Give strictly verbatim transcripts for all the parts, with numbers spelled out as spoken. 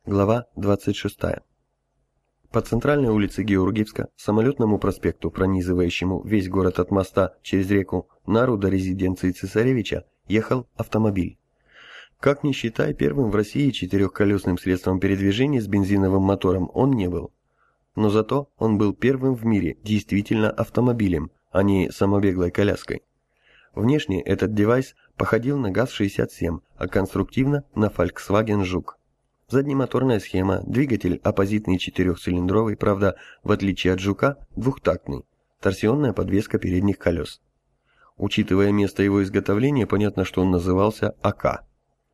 Глава двадцать шестая. По центральной улице Георгиевска, самолетному проспекту, пронизывающему весь город от моста через реку Нару до резиденции цесаревича, ехал автомобиль. Как ни считай, первым в России четырехколесным средством передвижения с бензиновым мотором он не был. Но зато он был первым в мире действительно автомобилем, а не самобеглой коляской. Внешне этот девайс походил на ГАЗ шестьдесят семь, а конструктивно на Volkswagen Жук. Заднемоторная схема, двигатель оппозитный четырехцилиндровый, правда, в отличие от Жука, двухтактный, торсионная подвеска передних колес. Учитывая место его изготовления, понятно, что он назывался АК.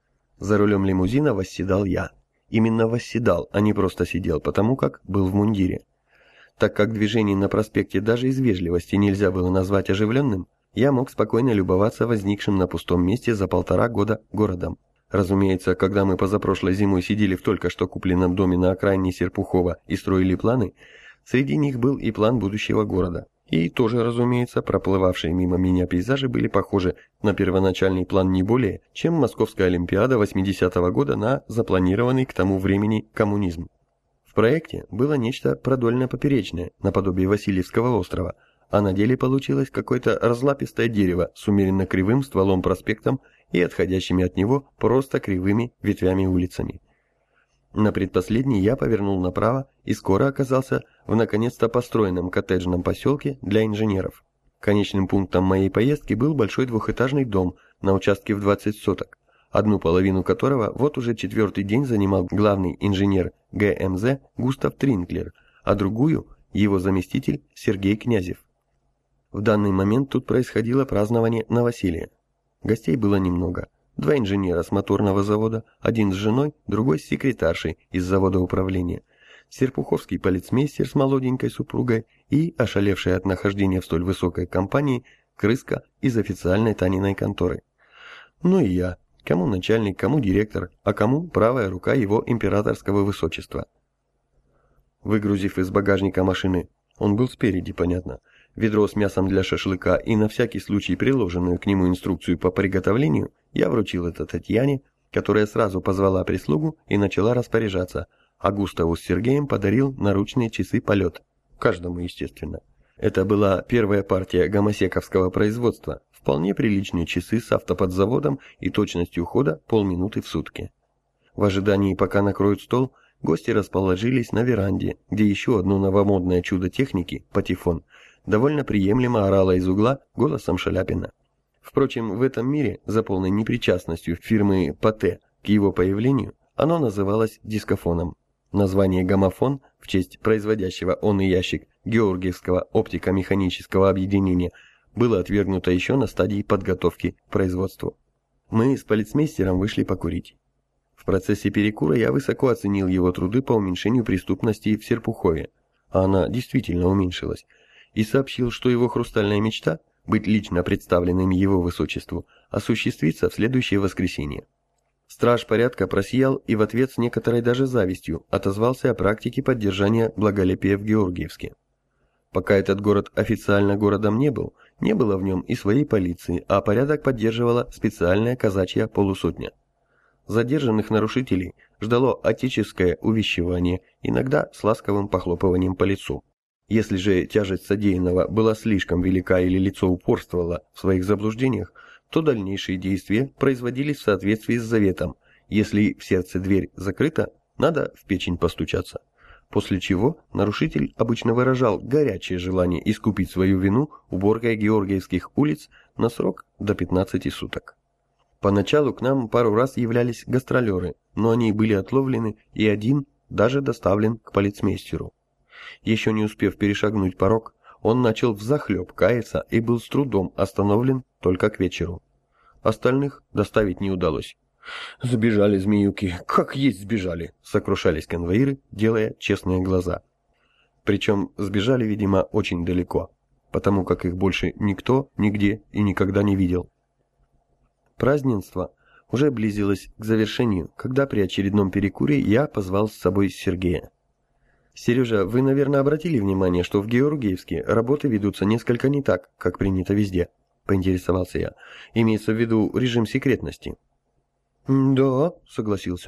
За рулем лимузина восседал я. Именно восседал, а не просто сидел, потому как был в мундире. Так как движение на проспекте даже из вежливости нельзя было назвать оживленным, я мог спокойно любоваться возникшим на пустом месте за полтора года городом. Разумеется, когда мы позапрошлой зимой сидели в только что купленном доме на окраине Серпухова и строили планы, среди них был и план будущего города. И тоже, разумеется, проплывавшие мимо меня пейзажи были похожи на первоначальный план не более, чем Московская Олимпиада восьмидесятого года на запланированный к тому времени коммунизм. В проекте было нечто продольно-поперечное, наподобие Васильевского острова, а на деле получилось какое-то разлапистое дерево с умеренно кривым стволом-проспектом и отходящими от него просто кривыми ветвями-улицами. На предпоследней я повернул направо и скоро оказался в наконец-то построенном коттеджном поселке для инженеров. Конечным пунктом моей поездки был большой двухэтажный дом на участке в двадцать соток, одну половину которого вот уже четвертый день занимал главный инженер гэ эм зэ Густав Тринклер, а другую – его заместитель Сергей Князев. В данный момент тут происходило празднование новоселья. Гостей было немного. Два инженера с моторного завода, один с женой, другой с секретаршей из завода управления, серпуховский полицмейстер с молоденькой супругой и, ошалевшая от нахождения в столь высокой компании, крыска из официальной Таниной конторы. Ну и я, кому начальник, кому директор, а кому правая рука его императорского высочества. Выгрузив из багажника машины, он был спереди, понятно, ведро с мясом для шашлыка и на всякий случай приложенную к нему инструкцию по приготовлению, я вручил это Татьяне, которая сразу позвала прислугу и начала распоряжаться, а Густаву с Сергеем подарил наручные часы полет. Каждому, естественно. Это была первая партия гомосековского производства, вполне приличные часы с автоподзаводом и точностью хода полминуты в сутки. В ожидании, пока накроют стол, гости расположились на веранде, где еще одно новомодное чудо техники, патефон, довольно приемлемо орала из угла голосом Шаляпина. Впрочем, в этом мире, за полной непричастностью фирмы Патэ к его появлению, оно называлось дискофоном. Название «гомофон» в честь производящего он и ящик Георгиевского оптико-механического объединения было отвергнуто еще на стадии подготовки к производству. Мы с полицмейстером вышли покурить. В процессе перекура я высоко оценил его труды по уменьшению преступности в Серпухове, а она действительно уменьшилась, и сообщил, что его хрустальная мечта – быть лично представленным его высочеству – осуществится в следующее воскресенье. Страж порядка просиял и в ответ с некоторой даже завистью отозвался о практике поддержания благолепия в Георгиевске. Пока этот город официально городом не был, не было в нем и своей полиции, а порядок поддерживала специальная казачья полусотня. Задержанных нарушителей ждало отеческое увещевание, иногда с ласковым похлопыванием по лицу. Если же тяжесть содеянного была слишком велика или лицо упорствовало в своих заблуждениях, то дальнейшие действия производились в соответствии с заветом: если в сердце дверь закрыта, надо в печень постучаться. После чего нарушитель обычно выражал горячее желание искупить свою вину уборкой георгиевских улиц на срок до пятнадцати суток. Поначалу к нам пару раз являлись гастролеры, но они были отловлены, и один даже доставлен к полицмейстеру. Еще не успев перешагнуть порог, он начал взахлеб каяться и был с трудом остановлен только к вечеру. Остальных доставить не удалось. «Сбежали змеюки, как есть сбежали!» — сокрушались конвоиры, делая честные глаза. Причем сбежали, видимо, очень далеко, потому как их больше никто, нигде и никогда не видел. Празднество уже близилось к завершению, когда при очередном перекуре я позвал с собой Сергея. «Сережа, вы, наверное, обратили внимание, что в Георгиевске работы ведутся несколько не так, как принято везде?» – поинтересовался я. «Имеется в виду режим секретности». «Да», – согласился он,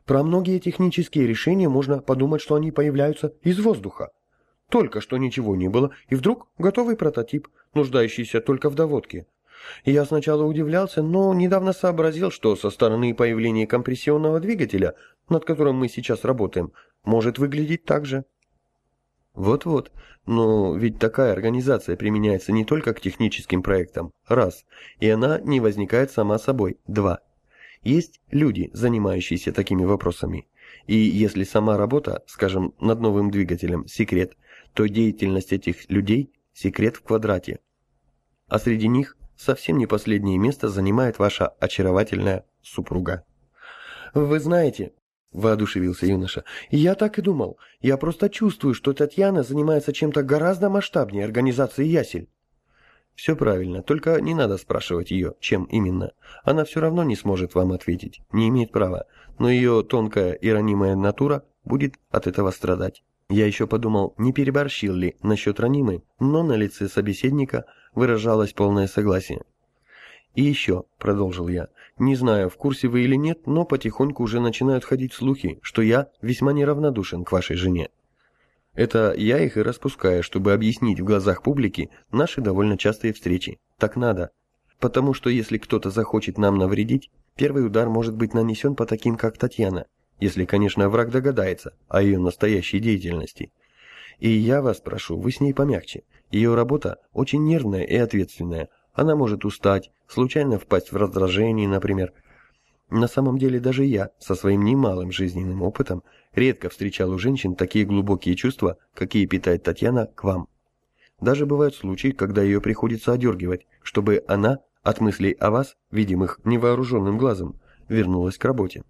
Про многие технические решения можно подумать, что они появляются из воздуха. Только что ничего не было, и вдруг готовый прототип, нуждающийся только в доводке. И я сначала удивлялся, но недавно сообразил, что со стороны появления компрессионного двигателя, над которым мы сейчас работаем, может выглядеть так же. Вот-вот, но ведь такая организация применяется не только к техническим проектам, раз, и она не возникает сама собой, два. Есть люди, занимающиеся такими вопросами, и если сама работа, скажем, над новым двигателем, секрет, то деятельность этих людей – секрет в квадрате. А среди них совсем не последнее место занимает ваша очаровательная супруга. Вы знаете... — воодушевился юноша. «Я так и думал. Я просто чувствую, что Татьяна занимается чем-то гораздо масштабнее организации ясель». «Все правильно, только не надо спрашивать ее, чем именно. Она все равно не сможет вам ответить, не имеет права, но ее тонкая и ранимая натура будет от этого страдать». Я еще подумал, не переборщил ли насчет ранимой, но на лице собеседника выражалось полное согласие. «И еще», — продолжил я, — «не знаю, в курсе вы или нет, но потихоньку уже начинают ходить слухи, что я весьма неравнодушен к вашей жене. Это я их и распускаю, чтобы объяснить в глазах публики наши довольно частые встречи. Так надо. Потому что если кто-то захочет нам навредить, первый удар может быть нанесен по таким, как Татьяна, если, конечно, враг догадается о ее настоящей деятельности. И я вас прошу, вы с ней помягче. Ее работа очень нервная и ответственная. Она может устать, случайно впасть в раздражение, например. На самом деле даже я, со своим немалым жизненным опытом, редко встречал у женщин такие глубокие чувства, какие питает Татьяна к вам. Даже бывают случаи, когда ее приходится одергивать, чтобы она, от мыслей о вас, видимых невооруженным глазом, вернулась к работе.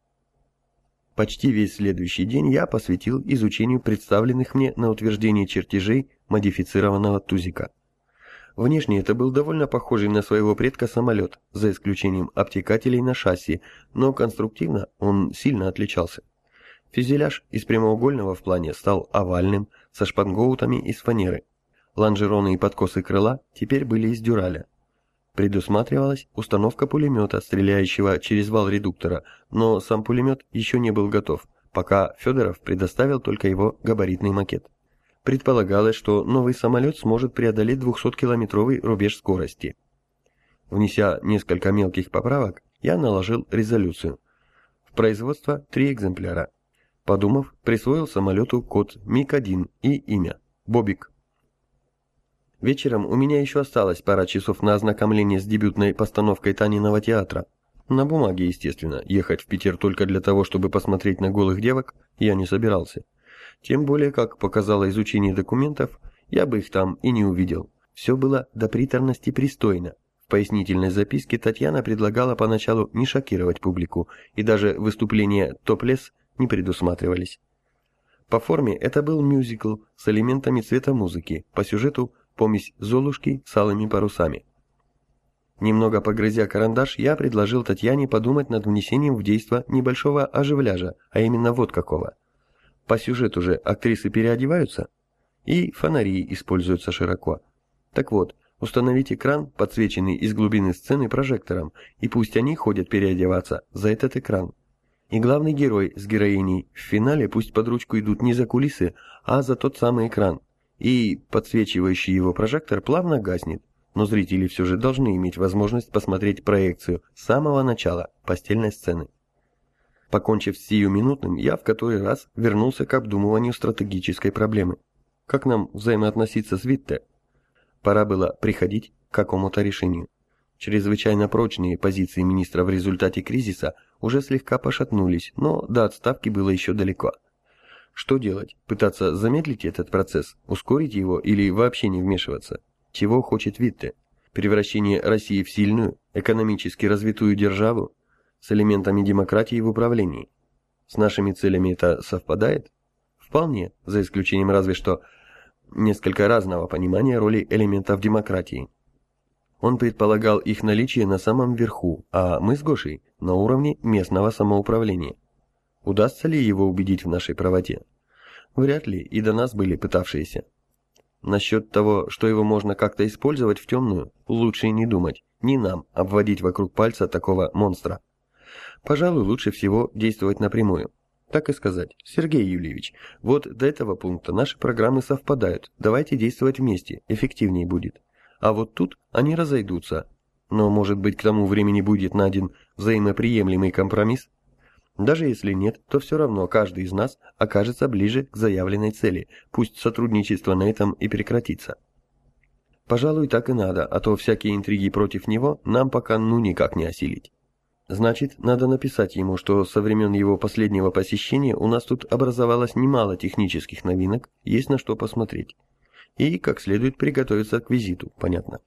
Почти весь следующий день я посвятил изучению представленных мне на утверждение чертежей модифицированного тузика. Внешне это был довольно похожий на своего предка самолет, за исключением обтекателей на шасси, но конструктивно он сильно отличался. Фюзеляж из прямоугольного в плане стал овальным, со шпангоутами из фанеры. Лонжероны и подкосы крыла теперь были из дюраля. Предусматривалась установка пулемета, стреляющего через вал редуктора, но сам пулемет еще не был готов, пока Федоров предоставил только его габаритный макет. Предполагалось, что новый самолет сможет преодолеть двухсоткилометровый рубеж скорости. Внеся несколько мелких поправок, я наложил резолюцию. В производство три экземпляра. Подумав, присвоил самолету код Миг один и имя – Бобик. Вечером у меня еще осталось пара часов на ознакомление с дебютной постановкой Таниного театра. На бумаге, естественно, ехать в Питер только для того, чтобы посмотреть на голых девок, я не собирался. Тем более, как показало изучение документов, я бы их там и не увидел. Все было до приторности пристойно. В пояснительной записке Татьяна предлагала поначалу не шокировать публику, и даже выступления топлес не предусматривались. По форме это был мюзикл с элементами цветомузыки, по сюжету помесь Золушки с алыми парусами. Немного погрызя карандаш, я предложил Татьяне подумать над внесением в действо небольшого оживляжа, а именно вот какого. По сюжету же актрисы переодеваются, и фонари используются широко. Так вот, установить экран, подсвеченный из глубины сцены прожектором, и пусть они ходят переодеваться за этот экран. И главный герой с героиней в финале пусть под ручку идут не за кулисы, а за тот самый экран, и подсвечивающий его прожектор плавно гаснет, но зрители все же должны иметь возможность посмотреть проекцию с самого начала постельной сцены. Покончив с сиюминутным, я в который раз вернулся к обдумыванию стратегической проблемы. Как нам взаимоотноситься с Витте? Пора было приходить к какому-то решению. Чрезвычайно прочные позиции министра в результате кризиса уже слегка пошатнулись, но до отставки было еще далеко. Что делать? Пытаться замедлить этот процесс, ускорить его или вообще не вмешиваться? Чего хочет Витте? Превращение России в сильную, экономически развитую державу? С элементами демократии в управлении. С нашими целями это совпадает? Вполне, за исключением разве что несколько разного понимания роли элементов демократии. Он предполагал их наличие на самом верху, а мы с Гошей на уровне местного самоуправления. Удастся ли его убедить в нашей правоте? Вряд ли, и до нас были пытавшиеся. Насчет того, что его можно как-то использовать в темную, лучше не думать, не нам обводить вокруг пальца такого монстра. Пожалуй, лучше всего действовать напрямую. Так и сказать: Сергей Юльевич, вот до этого пункта наши программы совпадают, давайте действовать вместе, эффективнее будет. А вот тут они разойдутся. Но, может быть, к тому времени будет найден взаимоприемлемый компромисс? Даже если нет, то все равно каждый из нас окажется ближе к заявленной цели, пусть сотрудничество на этом и прекратится. Пожалуй, так и надо, а то всякие интриги против него нам пока ну никак не осилить. Значит, надо написать ему, что со времен его последнего посещения у нас тут образовалось немало технических новинок, есть на что посмотреть. И как следует приготовиться к визиту, понятно.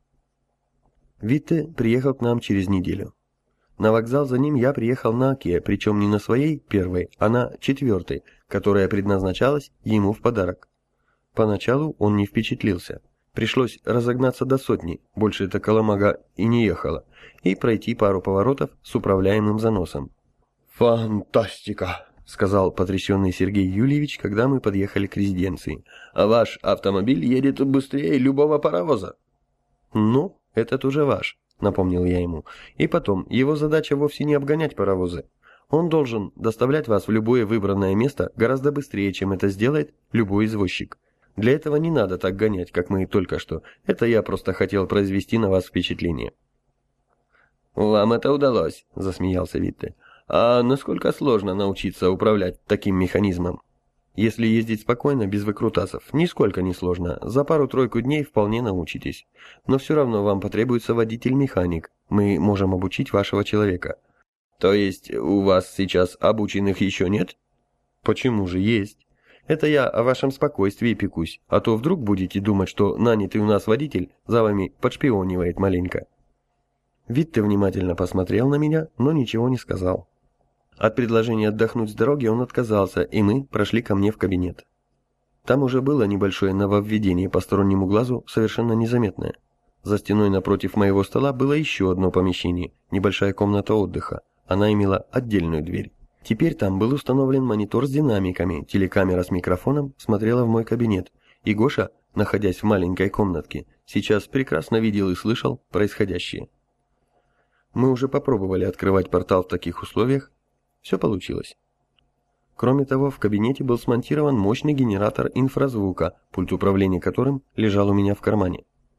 Витте приехал к нам через неделю. На вокзал за ним я приехал на Оке, причем не на своей первой, а на четвертой, которая предназначалась ему в подарок. Поначалу он не впечатлился. Пришлось разогнаться до сотни, больше эта колымага и не ехала, и пройти пару поворотов с управляемым заносом. «Фантастика!» — сказал потрясенный Сергей Юльевич, когда мы подъехали к резиденции. «А ваш автомобиль едет быстрее любого паровоза». «Ну, этот уже ваш», — напомнил я ему. «И потом, его задача вовсе не обгонять паровозы. Он должен доставлять вас в любое выбранное место гораздо быстрее, чем это сделает любой извозчик. Для этого не надо так гонять, как мы только что. Это я просто хотел произвести на вас впечатление». «Вам это удалось», — засмеялся Витте. «А насколько сложно научиться управлять таким механизмом?» «Если ездить спокойно, без выкрутасов, нисколько не сложно. За пару-тройку дней вполне научитесь. Но все равно вам потребуется водитель-механик. Мы можем обучить вашего человека». «То есть у вас сейчас обученных еще нет?» «Почему же есть? Это я о вашем спокойствии пекусь, а то вдруг будете думать, что нанятый у нас водитель за вами подшпионивает маленько». Витте внимательно посмотрел на меня, но ничего не сказал. От предложения отдохнуть с дороги он отказался, и мы прошли ко мне в кабинет. Там уже было небольшое нововведение постороннему глазу, совершенно незаметное. За стеной напротив моего стола было еще одно помещение, небольшая комната отдыха. Она имела отдельную дверь. Теперь там был установлен монитор с динамиками, телекамера с микрофоном смотрела в мой кабинет, и Гоша, находясь в маленькой комнатке, сейчас прекрасно видел и слышал происходящее. Мы уже попробовали открывать портал в таких условиях. Все получилось. Кроме того, в кабинете был смонтирован мощный генератор инфразвука, пульт управления которым лежал у меня в кармане.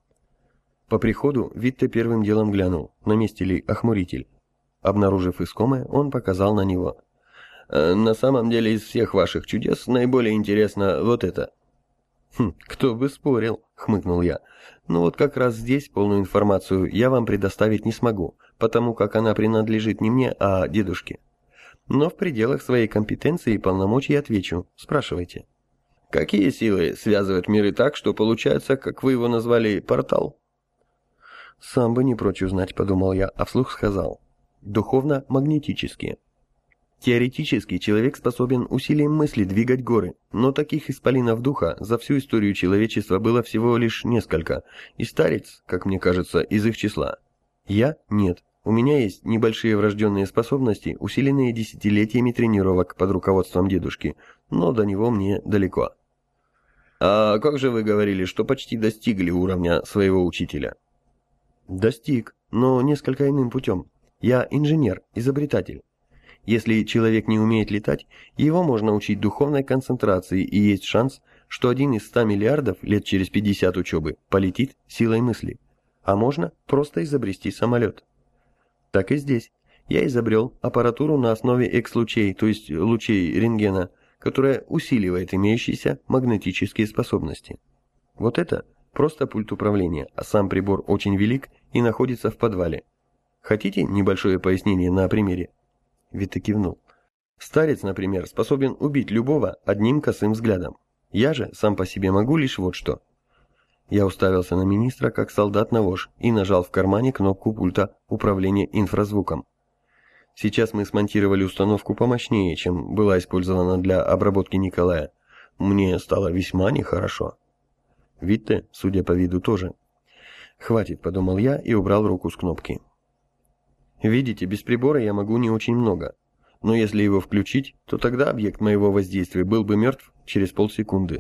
По приходу Витте первым делом глянул, на месте ли охмуритель. Обнаружив искомое, он показал на него. «На самом деле из всех ваших чудес наиболее интересно вот это». «Хм, кто бы спорил», — хмыкнул я. «Ну вот как раз здесь полную информацию я вам предоставить не смогу, потому как она принадлежит не мне, а дедушке. Но в пределах своей компетенции и полномочий отвечу. Спрашивайте». «Какие силы связывают миры так, что получается, как вы его назвали, портал?» «Сам бы не прочь узнать», — подумал я, а вслух сказал. «Духовно-магнетические». Теоретически человек способен усилием мысли двигать горы, но таких исполинов духа за всю историю человечества было всего лишь несколько, и старец, как мне кажется, из их числа. Я – нет. У меня есть небольшие врожденные способности, усиленные десятилетиями тренировок под руководством дедушки, но до него мне далеко. «А как же вы говорили, что почти достигли уровня своего учителя?» «Достиг, но несколько иным путем. Я инженер, изобретатель. Если человек не умеет летать, его можно учить духовной концентрации, и есть шанс, что один из ста миллиардов лет через пятьдесят учебы полетит силой мысли. А можно просто изобрести самолет. Так и здесь. Я изобрел аппаратуру на основе экс-лучей, то есть лучей рентгена, которая усиливает имеющиеся магнетические способности. Вот это просто пульт управления, а сам прибор очень велик и находится в подвале. Хотите небольшое пояснение на примере? Витте кивнул. Старец, например, способен убить любого одним косым взглядом. Я же сам по себе могу лишь вот что. Я уставился на министра, как солдат на вож, и нажал в кармане кнопку пульта управления инфразвуком. Сейчас мы смонтировали установку помощнее, чем была использована для обработки Николая. Мне стало весьма нехорошо. Витте, судя по виду, тоже. «Хватит», — подумал я и убрал руку с кнопки. Видите, без прибора я могу не очень много. Но если его включить, то тогда объект моего воздействия был бы мертв через полсекунды.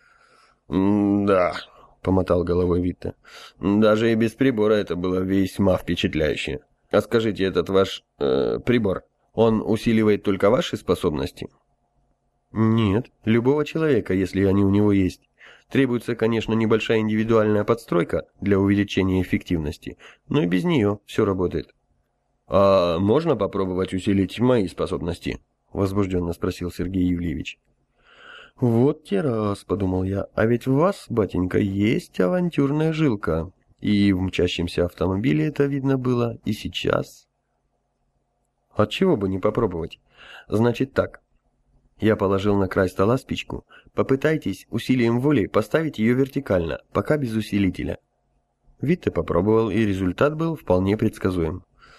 «Да», — помотал головой Витте. «Даже и без прибора это было весьма впечатляюще. А скажите, этот ваш э, прибор, он усиливает только ваши способности? Нет, любого человека, если они у него есть. Требуется, конечно, небольшая индивидуальная подстройка для увеличения эффективности, но и без нее все работает. А можно попробовать усилить мои способности? Возбужденно спросил Сергей Юльевич. Вот те раз, подумал я, а ведь в вас, батенька, есть авантюрная жилка. И в мчащемся автомобиле это видно было, и сейчас. Отчего бы не попробовать? Значит так. Я положил на край стола спичку. Попытайтесь усилием воли поставить ее вертикально, пока без усилителя. Витте попробовал, и результат был вполне предсказуем.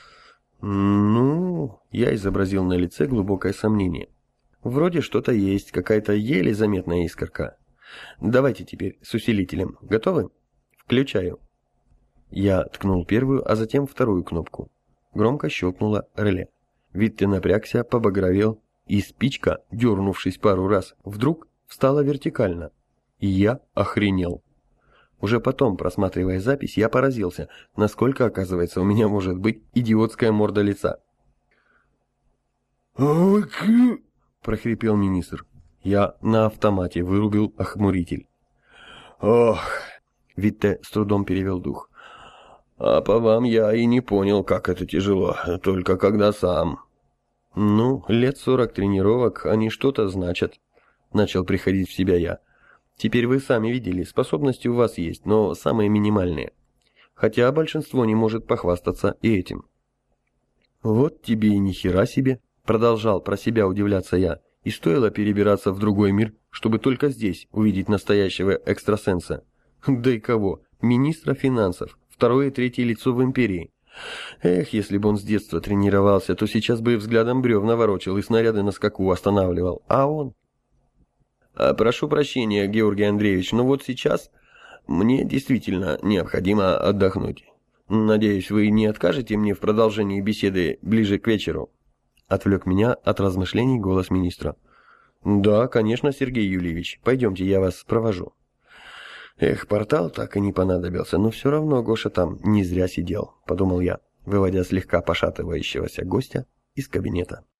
Ну, я изобразил на лице глубокое сомнение. Вроде что-то есть, какая-то еле заметная искорка. Давайте теперь с усилителем. Готовы? Включаю. Я ткнул первую, а затем вторую кнопку. Громко щелкнуло реле. Витте напрягся, побагровел, и спичка, дернувшись пару раз, вдруг встала вертикально. И я охренел. Уже потом, просматривая запись, я поразился, насколько, оказывается, у меня может быть идиотская морда лица. Прохрипел министр. Я на автомате вырубил охмуритель. Ох, Витте с трудом перевел дух. А по вам я и не понял, как это тяжело, только когда сам. Ну, лет сорок тренировок, они что-то значат. Начал приходить в себя я. Теперь вы сами видели, способности у вас есть, но самые минимальные. Хотя большинство не может похвастаться и этим. Вот тебе и ни хера себе, продолжал про себя удивляться я, и стоило перебираться в другой мир, чтобы только здесь увидеть настоящего экстрасенса. Да и кого? Министра финансов, второе и третье лицо в империи. Эх, если бы он с детства тренировался, то сейчас бы и взглядом бревна ворочал и снаряды на скаку останавливал. А он... Прошу прощения, Георгий Андреевич, но вот сейчас мне действительно необходимо отдохнуть. Надеюсь, вы не откажете мне в продолжении беседы ближе к вечеру? Отвлек меня от размышлений голос министра. Да, конечно, Сергей Юльевич, пойдемте, я вас провожу. Эх, портал так и не понадобился, но все равно Гоша там не зря сидел, подумал я, выводя слегка пошатывающегося гостя из кабинета.